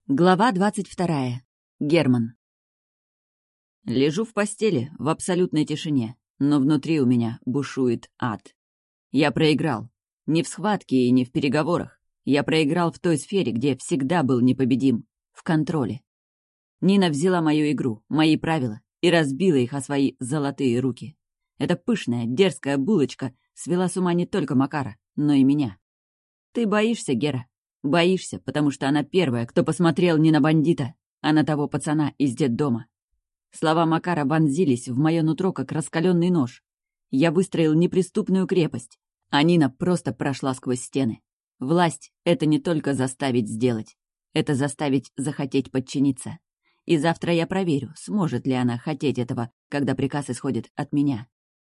Глава 22. Герман. Лежу в постели в абсолютной тишине, но внутри у меня бушует ад. Я проиграл. Не в схватке и не в переговорах. Я проиграл в той сфере, где всегда был непобедим. В контроле. Нина взяла мою игру, мои правила, и разбила их о свои золотые руки. Эта пышная, дерзкая булочка свела с ума не только Макара, но и меня. Ты боишься, Гера? Боишься, потому что она первая, кто посмотрел не на бандита, а на того пацана из детдома. Слова Макара вонзились в мое нутро, как раскаленный нож. Я выстроил неприступную крепость, а Нина просто прошла сквозь стены. Власть — это не только заставить сделать, это заставить захотеть подчиниться. И завтра я проверю, сможет ли она хотеть этого, когда приказ исходит от меня.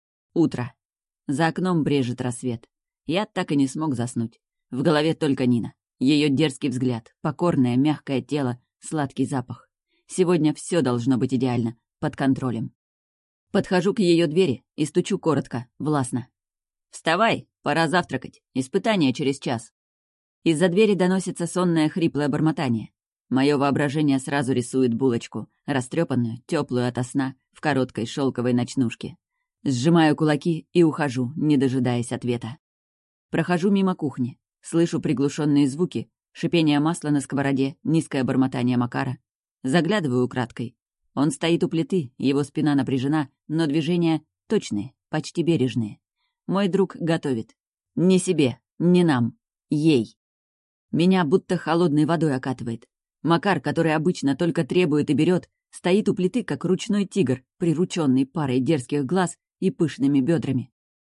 Утро. За окном брежет рассвет. Я так и не смог заснуть. В голове только Нина. Ее дерзкий взгляд, покорное, мягкое тело, сладкий запах. Сегодня все должно быть идеально, под контролем. Подхожу к ее двери и стучу коротко, властно. «Вставай, пора завтракать. Испытание через час». Из-за двери доносится сонное хриплое бормотание. Мое воображение сразу рисует булочку, растрепанную, теплую ото сна, в короткой шелковой ночнушке. Сжимаю кулаки и ухожу, не дожидаясь ответа. Прохожу мимо кухни. Слышу приглушенные звуки, шипение масла на сковороде, низкое бормотание Макара. Заглядываю украдкой. Он стоит у плиты, его спина напряжена, но движения точные, почти бережные. Мой друг готовит. Не себе, не нам, ей. Меня будто холодной водой окатывает. Макар, который обычно только требует и берет, стоит у плиты, как ручной тигр, прирученный парой дерзких глаз и пышными бедрами.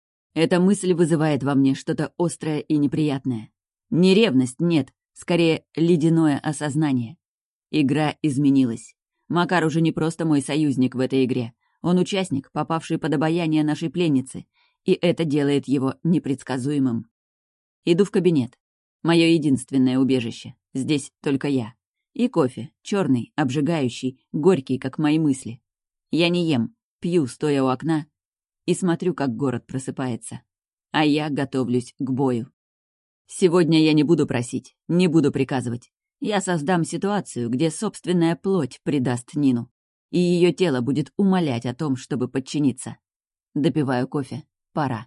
Эта мысль вызывает во мне что-то острое и неприятное. Не ревность, нет, скорее ледяное осознание. Игра изменилась. Макар уже не просто мой союзник в этой игре. Он участник, попавший под обаяние нашей пленницы, и это делает его непредсказуемым. Иду в кабинет. Мое единственное убежище. Здесь только я. И кофе, черный, обжигающий, горький, как мои мысли. Я не ем, пью, стоя у окна, и смотрю, как город просыпается. А я готовлюсь к бою. Сегодня я не буду просить, не буду приказывать. Я создам ситуацию, где собственная плоть предаст Нину, и ее тело будет умолять о том, чтобы подчиниться. Допиваю кофе. Пора.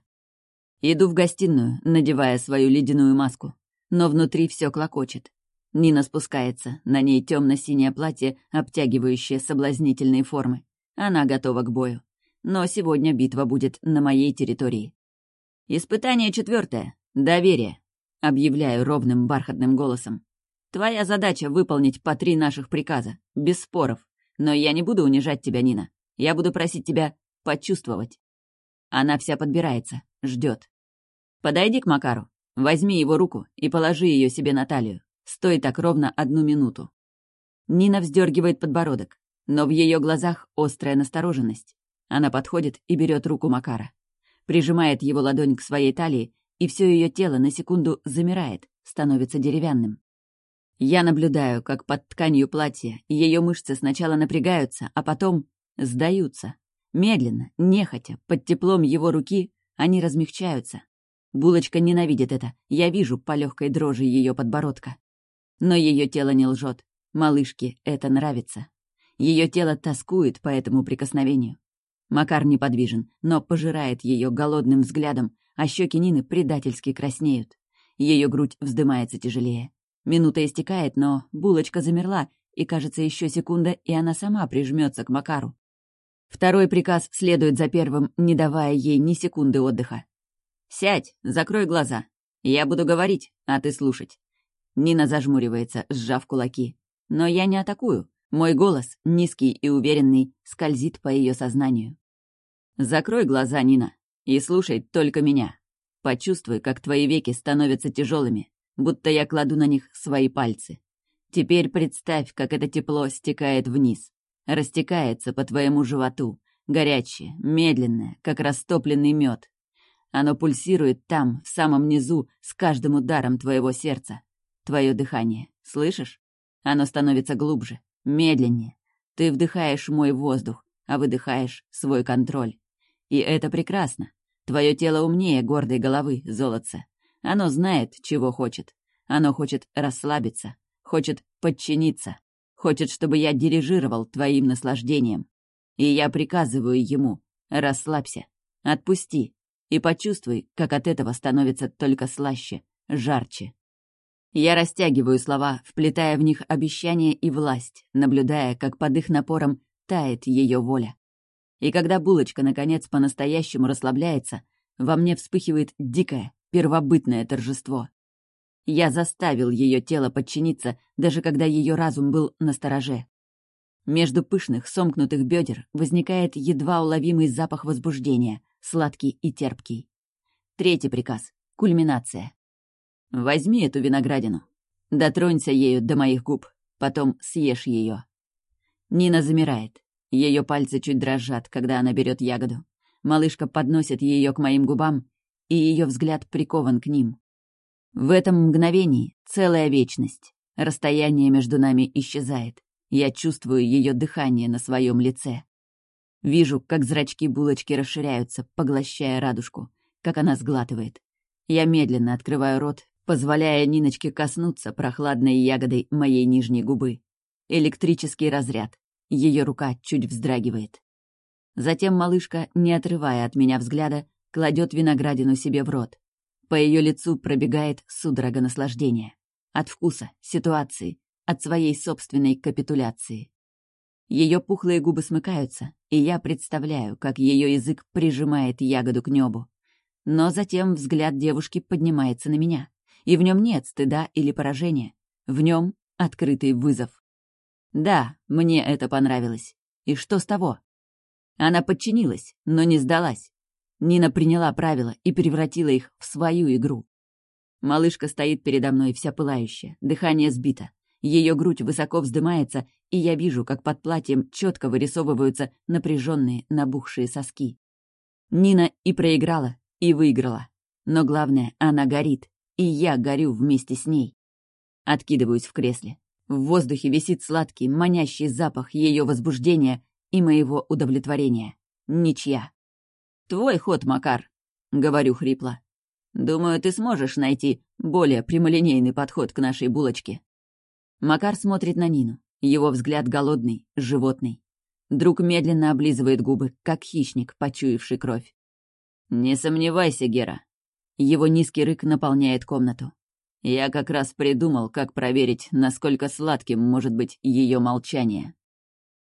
Иду в гостиную, надевая свою ледяную маску. Но внутри все клокочет. Нина спускается, на ней темно-синее платье, обтягивающее соблазнительные формы. Она готова к бою. Но сегодня битва будет на моей территории. «Испытание 4. Доверие», — объявляю ровным бархатным голосом. «Твоя задача — выполнить по 3 наших приказа, без споров. Но я не буду унижать тебя, Нина. Я буду просить тебя почувствовать». Она вся подбирается, ждет. «Подойди к Макару, возьми его руку и положи ее себе на талию. Стой так ровно 1 минуту». Нина вздергивает подбородок, но в ее глазах острая настороженность. Она подходит и берет руку Макара. Прижимает его ладонь к своей талии, и все ее тело на секунду замирает, становится деревянным. Я наблюдаю, как под тканью платья ее мышцы сначала напрягаются, а потом сдаются. Медленно, нехотя, под теплом его руки они размягчаются. Булочка ненавидит это, я вижу по легкой дрожи ее подбородка. Но ее тело не лжет. Малышке это нравится. Ее тело тоскует по этому прикосновению. Макар неподвижен, но пожирает ее голодным взглядом, а щеки Нины предательски краснеют. Ее грудь вздымается тяжелее. Минута истекает, но булочка замерла, и, кажется, еще секунда, и она сама прижмется к Макару. Второй приказ следует за первым, не давая ей ни секунды отдыха. «Сядь, закрой глаза. Я буду говорить, а ты слушать». Нина зажмуривается, сжав кулаки. Но я не атакую. Мой голос, низкий и уверенный, скользит по ее сознанию. «Закрой глаза, Нина, и слушай только меня. Почувствуй, как твои веки становятся тяжелыми, будто я кладу на них свои пальцы. Теперь представь, как это тепло стекает вниз, растекается по твоему животу, горячее, медленное, как растопленный мед. Оно пульсирует там, в самом низу, с каждым ударом твоего сердца. Твое дыхание, слышишь? Оно становится глубже, медленнее. Ты вдыхаешь мой воздух, а выдыхаешь свой контроль. И это прекрасно. Твое тело умнее гордой головы, золотце. Оно знает, чего хочет. Оно хочет расслабиться, хочет подчиниться, хочет, чтобы я дирижировал твоим наслаждением. И я приказываю ему: расслабься, отпусти и почувствуй, как от этого становится только слаще, жарче. Я растягиваю слова, вплетая в них обещание и власть, наблюдая, как под их напором тает ее воля. И когда булочка, наконец, по-настоящему расслабляется, во мне вспыхивает дикое, первобытное торжество. Я заставил ее тело подчиниться, даже когда ее разум был настороже. Между пышных, сомкнутых бедер возникает едва уловимый запах возбуждения, сладкий и терпкий. Третий приказ — кульминация. Возьми эту виноградину. Дотронься ею до моих губ, потом съешь ее. Нина замирает. Ее пальцы чуть дрожат, когда она берет ягоду. Малышка подносит ее к моим губам, и ее взгляд прикован к ним. В этом мгновении целая вечность. Расстояние между нами исчезает. Я чувствую ее дыхание на своем лице. Вижу, как зрачки булочки расширяются, поглощая радужку, как она сглатывает. Я медленно открываю рот, позволяя Ниночке коснуться прохладной ягодой моей нижней губы. Электрический разряд. Ее рука чуть вздрагивает. Затем малышка, не отрывая от меня взгляда, кладет виноградину себе в рот. По ее лицу пробегает судорога наслаждения. От вкуса, ситуации, от своей собственной капитуляции. Ее пухлые губы смыкаются, и я представляю, как ее язык прижимает ягоду к небу. Но затем взгляд девушки поднимается на меня, и в нем нет стыда или поражения. В нем открытый вызов. Да, мне это понравилось. И что с того? Она подчинилась, но не сдалась. Нина приняла правила и превратила их в свою игру. Малышка стоит передо мной вся пылающая, дыхание сбито. Ее грудь высоко вздымается, и я вижу, как под платьем четко вырисовываются напряженные, набухшие соски. Нина и проиграла, и выиграла. Но главное, она горит, и я горю вместе с ней. Откидываюсь в кресле. В воздухе висит сладкий, манящий запах ее возбуждения и моего удовлетворения. Ничья. «Твой ход, Макар», — говорю хрипло. «Думаю, ты сможешь найти более прямолинейный подход к нашей булочке». Макар смотрит на Нину. Его взгляд голодный, животный. Друг медленно облизывает губы, как хищник, почуявший кровь. «Не сомневайся, Гера». Его низкий рык наполняет комнату. Я как раз придумал, как проверить, насколько сладким может быть ее молчание.